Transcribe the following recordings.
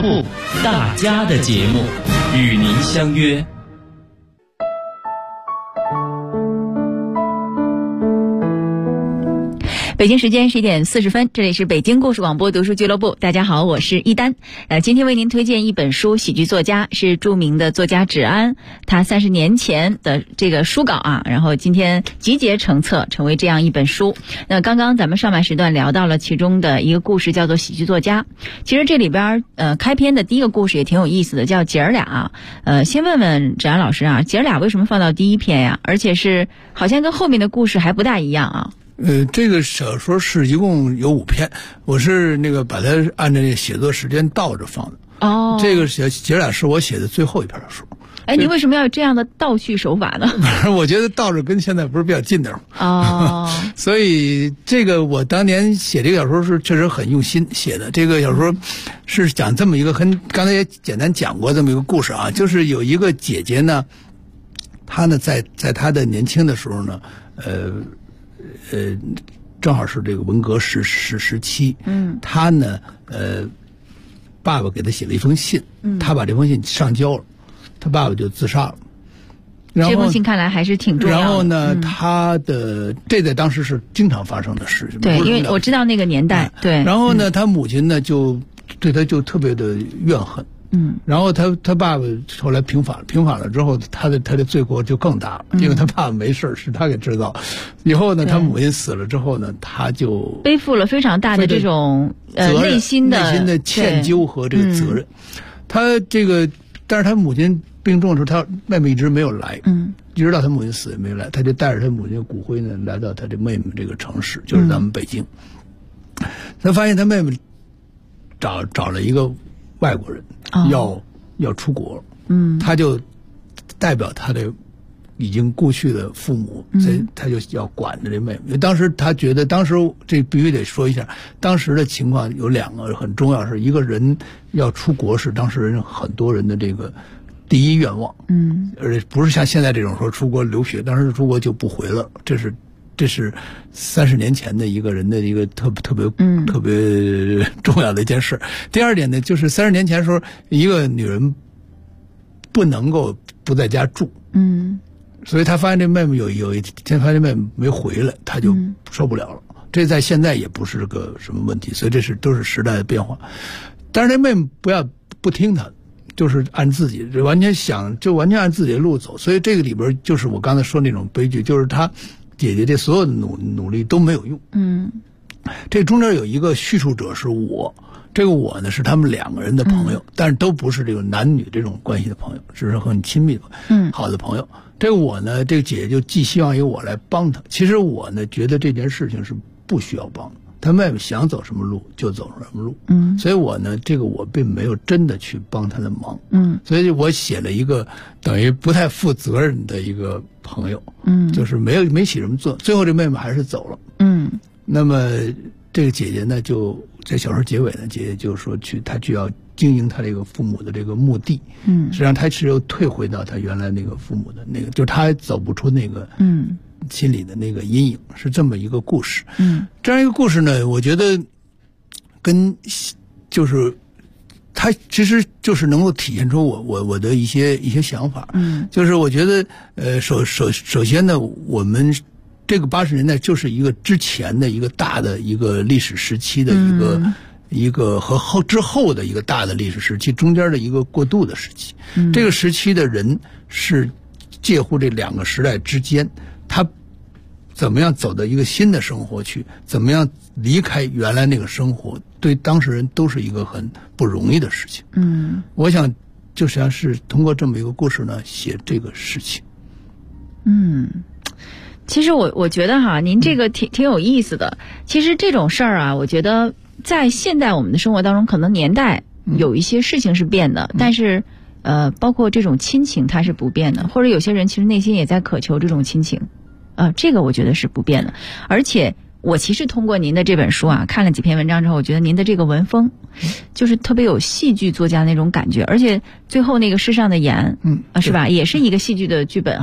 部大家的节目，与您相约。 北京时间11点40分，这里是北京故事广播读书俱乐部。大家好，我是一丹。今天为您推荐一本书，喜剧作家是著名的作家芷安，他30年前的这个书稿啊，然后今天集结成册，成为这样一本书。那刚刚咱们上半时段聊到了其中的一个故事，叫做喜剧作家。其实这里边开篇的第一个故事也挺有意思的，叫姐儿俩。先问问芷安老师啊，姐儿俩为什么放到第一篇呀？而且是好像跟后面的故事还不大一样啊。 这个小说是一共有5篇，我是把它按照写作时间倒着放的。哦，这个姐俩是我写的最后一篇书。 哎，你为什么要有这样的倒叙手法呢？ 我觉得倒着跟现在不是比较近点吗？ 哦， 所以这个我当年写这个小说是确实很用心写的。这个小说是讲这么一个刚才也简单讲过这么一个故事啊，就是有一个姐姐呢，她呢在她的年轻的时候呢，正好是这个文革时期，他呢，爸爸给他写了一封信，他把这封信上交了，他爸爸就自杀了。然后这封信看来还是挺重要的。 然后呢，这在当时是经常发生的事情。 对，因为我知道那个年代。对。 然后呢，他母亲呢就对他就特别的怨恨。然后他爸爸后来平反了之后，他的罪过就更大了，因为他爸爸没事是他给制造。以后呢，他母亲死了之后呢，他就背负了非常大的这种内心的歉疚和这个责任。但是他母亲病重的时候，他妹妹一直没有来，一直到他母亲死也没来，他就带着他母亲的骨灰呢，来到他的妹妹这个城市，就是咱们北京。他发现他妹妹找了一个外国人，要出国，他就代表他的已经故去的父母，所以他就要管着这妹妹。当时他觉得，当时这必须得说一下，当时的情况有2个很重要，是一个人要出国是当时很多人的这个第一愿望，而且不是像现在这种说出国留学，当时出国就不回了，这是30年前的一个人的一个特别重要的一件事。第二点呢，就是30年前的时候，一个女人不能够不在家住，所以他发现这妹妹有一天发现妹妹没回来，他就受不了了。这在现在也不是个什么问题，所以都是时代的变化。但是这妹妹不听他，就是按自己完全按自己的路走。所以这个里边就是我刚才说那种悲剧，就是他姐姐这所有的努力都没有用。这中间有一个叙述者是我，这个我呢是他们2个人的朋友，但是都不是这个男女这种关系的朋友，只是很亲密的好的朋友。这个我呢，这个姐姐就寄希望于我来帮她。其实我呢觉得这件事情是不需要帮的，她妹妹想走什么路就走什么路。所以我呢，我并没有真的去帮她的忙。所以我写了一个等于不太负责任的一个朋友。就是没起什么作用。最后这妹妹还是走了。那么这个姐姐呢，就在小说结尾呢，姐姐就说她就要经营她这个父母的这个墓地。实际上她是又退回到她原来那个父母的那个，就是她走不出那个心里的那个阴影，是这么一个故事。这样一个故事呢，我觉得它其实就是能够体现出我的一些想法。就是我觉得首先呢，我们这个80年代就是一个之前的一个大的一个历史时期的一个和之后的一个大的历史时期中间的一个过渡的时期。这个时期的人是介乎这2个时代之间，他怎么样走到一个新的生活去，怎么样离开原来那个生活，对当事人都是一个很不容易的事情。我想就实际上是通过这么一个故事呢写这个事情。 其实我觉得哈，您这个挺有意思的。其实这种事儿啊，我觉得在现代我们的生活当中，可能年代有一些事情是变的，但是包括这种亲情它是不变的，或者有些人其实内心也在渴求这种亲情，这个我觉得是不变的。而且我其实通过您的这本书啊，看了几篇文章之后，我觉得您的这个文风就是特别有戏剧作家那种感觉，而且最后那个世上的盐，是吧，也是一个戏剧的剧本哈。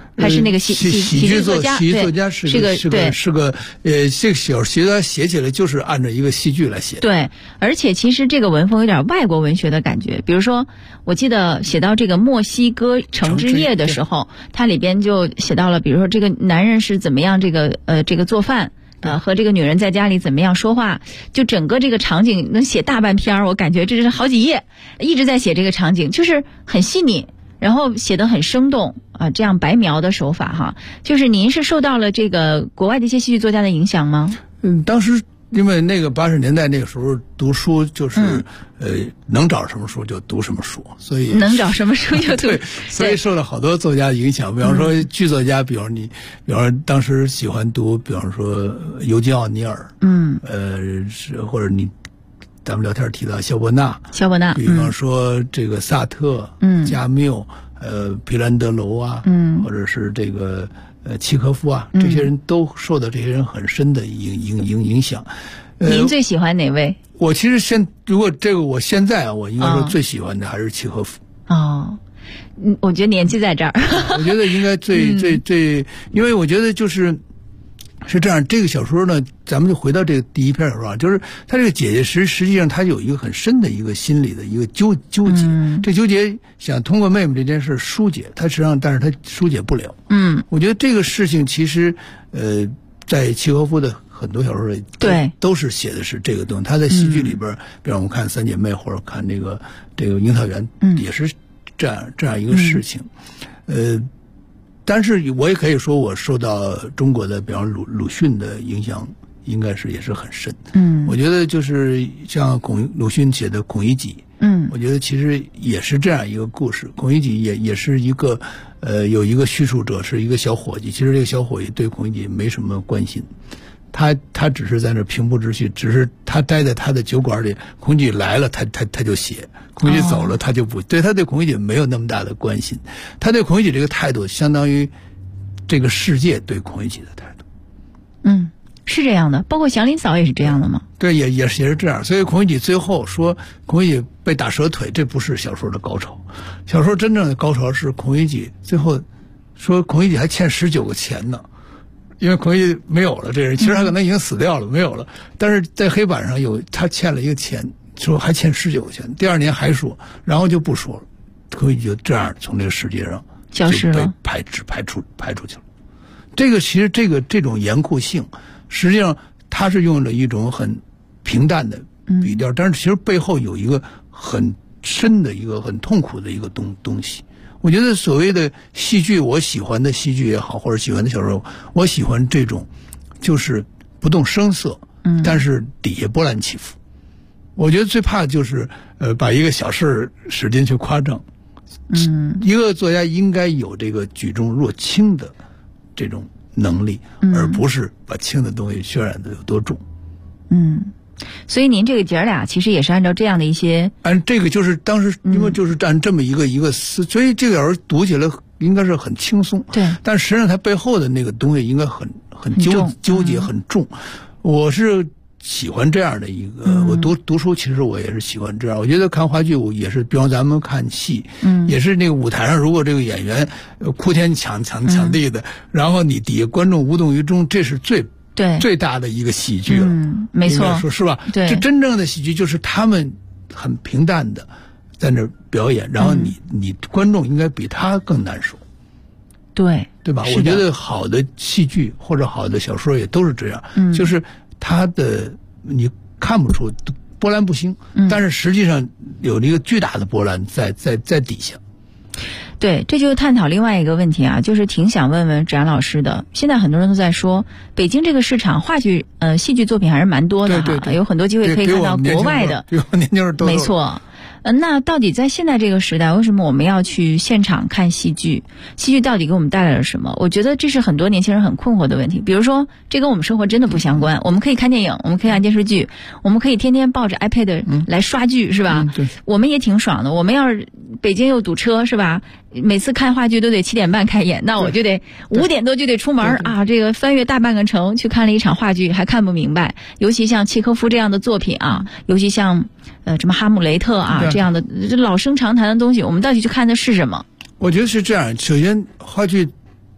还是那个喜剧作家？ 喜剧作家是个这个小喜剧作家写起来就是按照一个戏剧来写。 对，而且其实这个文风有点外国文学的感觉。比如说，我记得写到这个墨西哥橙汁液的时候，它里边就写到了，比如说这个男人是怎么样这个做饭。和这个女人在家里怎么样说话，就整个这个场景能写大半篇，我感觉这是好几页，一直在写这个场景，就是很细腻，然后写得很生动啊，这样白描的手法哈。就是您是受到了这个国外的一些戏剧作家的影响吗？ 当时因为那个80年代那个时候读书就是能找什么书就读什么书，所以能找什么书就读。 对，所以受了好多作家影响。比方说剧作家，比方说当时喜欢读，比方说尤金·奥尼尔，或者咱们聊天提到肖伯纳，比方说这个萨特，加缪，皮兰德楼啊，或者是这个契诃夫啊，这些人都受到这些人很深的影响。 您最喜欢哪位？ 我其实如果这个我现在啊，我应该说最喜欢的还是契诃夫。 哦，我觉得年纪在这儿。 我觉得应该最，因为我觉得是这样。这个小说呢，咱们就回到这个第一篇小说啊，就是他这个姐姐实际上他有一个很深的一个心理的一个纠结，这纠结想通过妹妹这件事疏解，他实际上但是他疏解不了。我觉得这个事情其实在契诃夫的很多小说里都是写的是这个东西。他在戏剧里边，比如我们看三姐妹或者看这个樱桃园，也是这样一个事情。但是我也可以说我受到中国的比方鲁迅的影响应该是也是很深。我觉得就是像鲁迅写的《孔乙己》，我觉得其实也是这样一个故事。孔乙己也是一个有一个叙述者是一个小伙计，其实这个小伙计对孔乙己没什么关心，他只是在那平铺直叙，只是他待在他的酒馆里，孔乙己来了他就写，孔乙己走了他就不，他对孔乙己没有那么大的关心。他对孔乙己这个态度相当于这个世界对孔乙己的态度。 是这样的，包括祥林嫂也是这样的吗？ 对，也是这样。所以孔乙己最后说孔乙己被打折腿，这不是小说的高潮。小说真正的高潮是孔乙己最后说孔乙己还欠19个钱呢，因为孔乙己没有了，这人其实他可能已经死掉了，没有了，但是在黑板上他欠了一个钱，说还欠19个钱，第2年还说，然后就不说了，孔乙己就这样从这个世界上消失了， 被排出去了。这个其实这种严酷性，实际上他是用了一种很平淡的笔调，但是其实背后有一个很深的一个很痛苦的一个东西。我觉得所谓的戏剧，我喜欢的戏剧也好，或者喜欢的小说，我喜欢这种就是不动声色，但是底下波澜起伏。我觉得最怕就是把一个小事使劲去夸张。一个作家应该有这个举重若轻的这种能力，而不是把轻的东西渲染的有多重。 所以您这个姐儿俩其实也是按照这样的一些， 这个就是当时因为就是按这么一个所以这个小说读起来应该是很轻松， 对， 但实际上它背后的那个东西应该很纠结很重。我是喜欢这样的一个，我读书其实我也是喜欢这样。我觉得看话剧我也是，比方咱们看戏，也是那个舞台上如果这个演员哭天抢地的，然后你底下观众无动于衷，这是最大的一个喜剧了。 没错， 说是吧？ 对， 这真正的喜剧就是他们很平淡的在那表演，然后你观众应该比他更难受。对吧？我觉得好的戏剧或者好的小说也都是这样，就是它的你看不出波澜不兴，但是实际上有一个巨大的波澜在底下。 对，这就探讨另外一个问题啊，就是挺想问问芷安老师的。现在很多人都在说，北京这个市场话剧戏剧作品还是蛮多的哈， 对， 有很多机会可以看到国外的， 比我年轻人都没错。那到底在现在这个时代，为什么我们要去现场看戏剧？戏剧到底给我们带来了什么？我觉得这是很多年轻人很困惑的问题。比如说，这跟我们生活真的不相关。我们可以看电影，我们可以看电视剧，我们可以天天抱着 iPad 来刷剧，是吧？我们也挺爽的。我们要是北京又堵车，是吧？每次看话剧都得7点半开演，那我就得5点多就得出门啊！这个翻越大半个城去看了一场话剧，还看不明白。尤其像契诃夫这样的作品啊，尤其像什么哈姆雷特啊这样的老生常谈的东西，我们到底去看的是什么？ 我觉得是这样。首先，话剧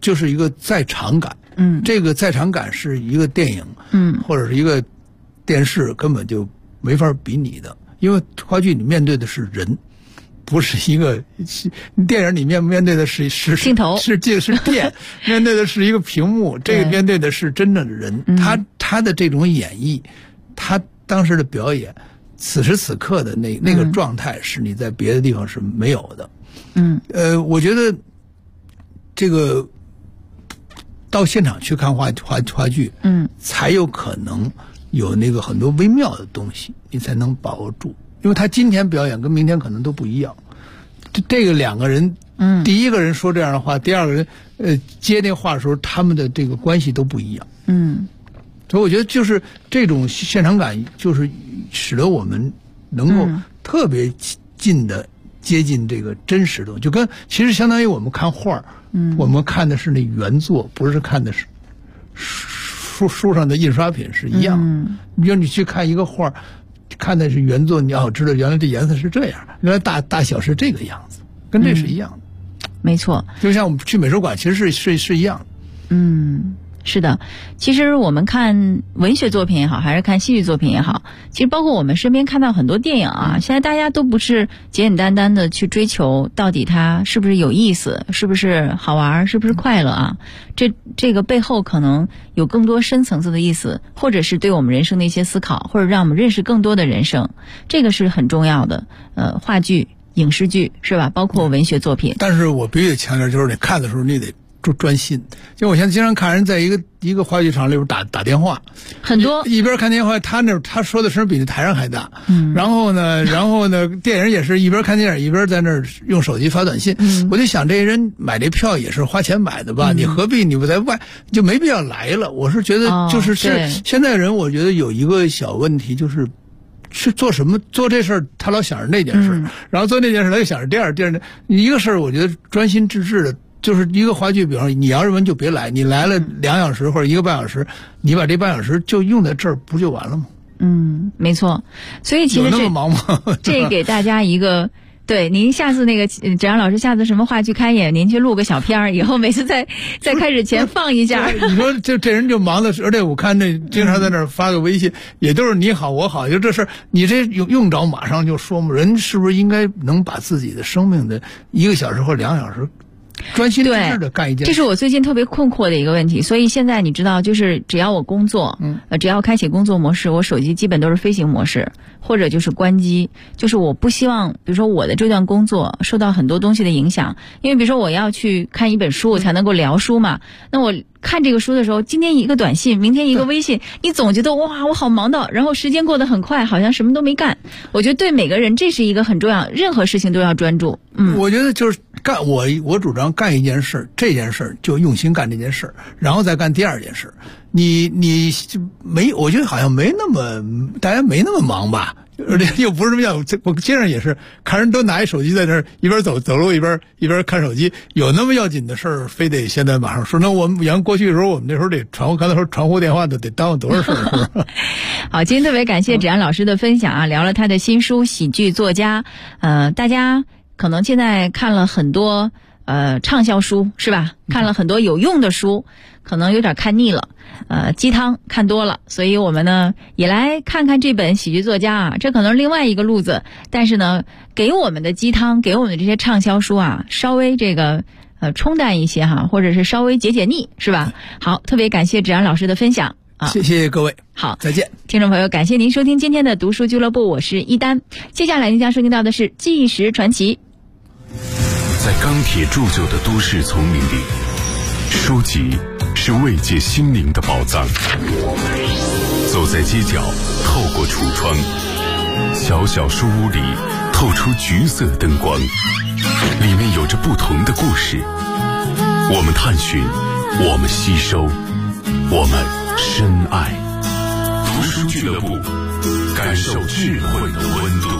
就是一个在场感。这个在场感是一个电影，或者是一个电视根本就没法比拟的，因为话剧你面对的是人，不是一个电影里面对的是镜头， 是电，面对的是一个屏幕，这个面对的是真正的人。他的这种演绎，他当时的表演，此时此刻的那个状态，是你在别的地方是没有的。我觉得这个到现场去看话剧，才有可能有那个很多微妙的东西，你才能把握住。因为他今天表演跟明天可能都不一样。这个两个人，第一个人说这样的话，第二个人接那话的时候，他们的这个关系都不一样。所以我觉得就是这种现场感，就是使得我们能够特别近的接近这个真实的，就跟其实相当于我们看画，我们看的是那原作，不是看的是书上的印刷品是一样。比如你去看一个画，看的是原作，你要知道原来这颜色是这样，原来大小是这个样子，跟这是一样的。 没错， 就像我们去美术馆，其实是一样的。 是的，其实我们看文学作品也好，还是看戏剧作品也好，其实包括我们身边看到很多电影啊，现在大家都不是简简单单的去追求到底它是不是有意思，是不是好玩，是不是快乐啊，这个背后可能有更多深层次的意思，或者是对我们人生的一些思考，或者让我们认识更多的人生，这个是很重要的。话剧、影视剧是吧，包括文学作品。但是我必须得强调，就是你看的时候你得专心。就我现在经常看人在一个话剧场里边打电话，很多一边看电话，他说的声比那台上还大。然后呢，电影也是一边看电影一边在那儿用手机发短信。我就想这些人买这票也是花钱买的吧？你何必你不在外就没必要来了？我是觉得就是现在人，我觉得有一个小问题就是做什么做这事儿，他老想着那件事，然后做那件事他就想着第二一个事儿，我觉得专心致志的。就是一个话剧，比方说你要认为就别来，你来了2小时或者1个半小时，你把这半小时就用在这儿，不就完了吗？没错。所以其实有那么忙吗？这给大家一个对，您下次那个芷阳老师下次什么话剧开演，您去录个小片儿，以后每次在开始前放一下。你说这人就忙的，而且我看那经常在那儿发个微信，也都是你好我好，就这事儿，你这用着马上就说嘛？人是不是应该能把自己的生命的1个小时或2小时？专心致志的干一件事，这是我最近特别困惑的一个问题。所以现在你知道，就是只要我工作，只要开启工作模式，我手机基本都是飞行模式，或者就是关机。就是我不希望，比如说我的这段工作受到很多东西的影响，因为比如说我要去看一本书，我才能够聊书嘛。那我看这个书的时候，今天一个短信，明天一个微信，你总觉得哇，我好忙到，然后时间过得很快，好像什么都没干。我觉得对每个人这是一个很重要，任何事情都要专注。我觉得就是我主张干一件事，这件事就用心干这件事，然后再干第二件事。你就没，我觉得好像没那么大家没那么忙吧。而且又不是这么样，我街上也是看人都拿一手机在那儿一边走路一边看手机，有那么要紧的事儿，非得现在马上说。那我们原过去的时候，我们那时候得刚才说传呼电话得耽误多少事儿，是吧？好，今天特别感谢芷安老师的分享啊，聊了他的新书《喜剧作家》。大家可能现在看了很多畅销书是吧？看了很多有用的书，可能有点看腻了。鸡汤看多了，所以我们呢也来看看这本喜剧作家啊，这可能是另外一个路子，但是呢给我们的鸡汤，给我们的这些畅销书啊，稍微这个冲淡一些哈，或者是稍微解腻是吧？好，特别感谢芷安老师的分享啊，谢谢各位，好，再见，听众朋友，感谢您收听今天的读书俱乐部，我是一丹，接下来您将收听到的是《纪实传奇》。 在钢铁铸就的都市丛林里，书籍是慰藉心灵的宝藏。走在街角，透过橱窗，小小书屋里透出橘色灯光，里面有着不同的故事。我们探寻，我们吸收，我们深爱。读书俱乐部，感受智慧的温度。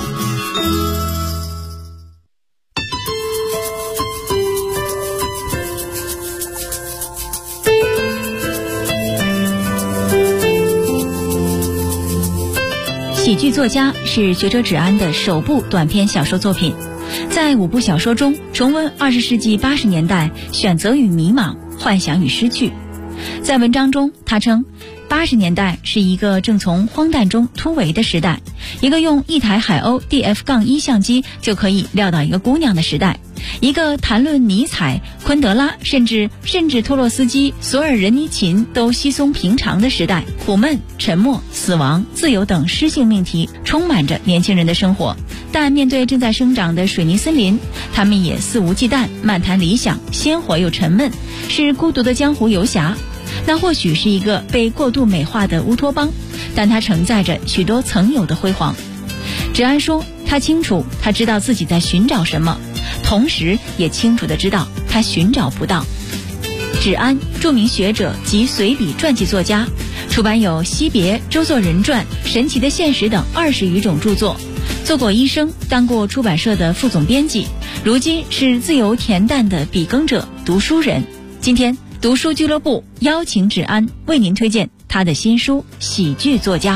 戏剧剧作家是学者芷安的首部短篇小说作品。在5部小说中，重温20世纪80年代选择与迷茫、幻想与失去。在文章中，他称80年代是一个正从荒诞中突围的时代，一个用一台海鸥 DF-1 相机就可以撂倒一个姑娘的时代，一个谈论尼采、昆德拉甚至托洛斯基、索尔仁尼琴都稀松平常的时代。苦闷、沉默、死亡、自由等诗性命题充满着年轻人的生活，但面对正在生长的水泥森林，他们也肆无忌惮，漫谈理想，鲜活又沉闷，是孤独的江湖游侠。那或许是一个被过度美化的乌托邦，但它承载着许多曾有的辉煌。芷安说，他清楚，他知道自己在寻找什么，同时也清楚地知道他寻找不到。芷安，著名学者及随笔传记作家，出版有《惜别》《周作人传》《神奇的现实》等20余种著作，做过医生，当过出版社的副总编辑，如今是自由恬淡的笔耕者、读书人。今天读书俱乐部邀请芷安为您推荐他的新书《喜剧作家》。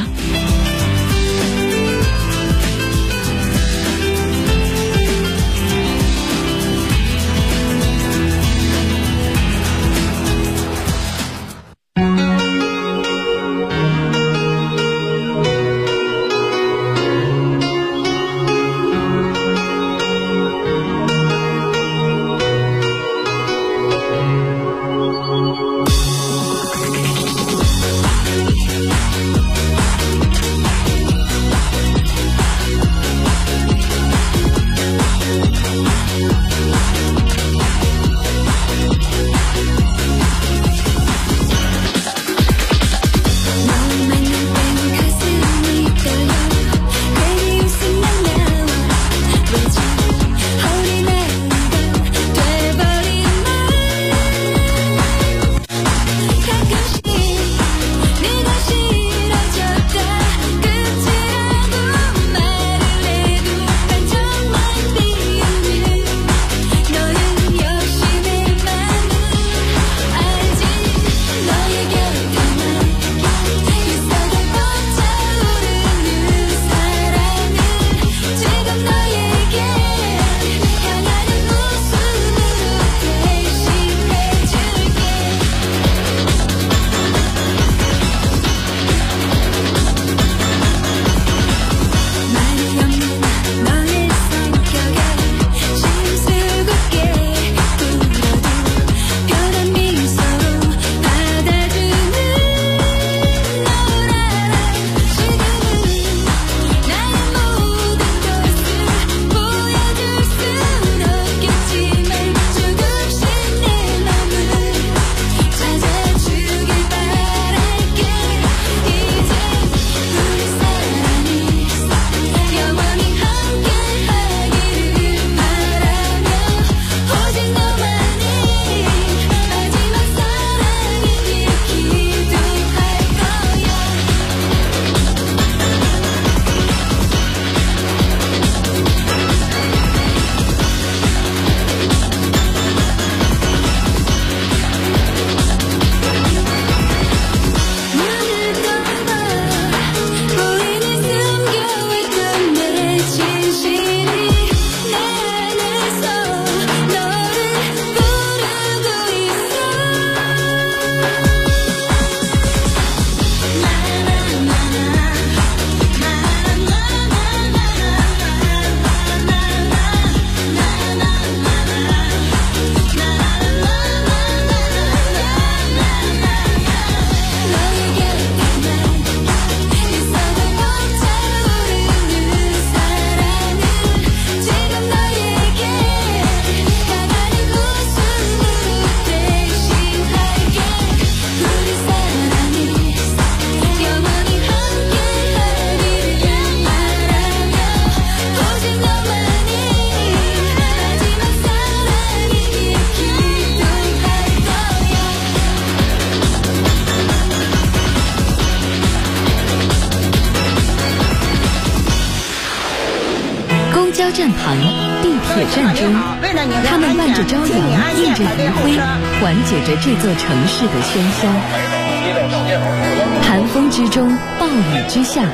交站旁、地铁站中，他们伴着朝阳，映着余晖，缓解着这座城市的喧嚣。寒风之中，暴雨之下，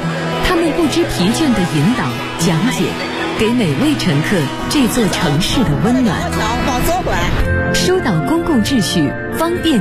他们不知疲倦地引导、讲解，给每位乘客这座城市的温暖。疏导公共秩序，方便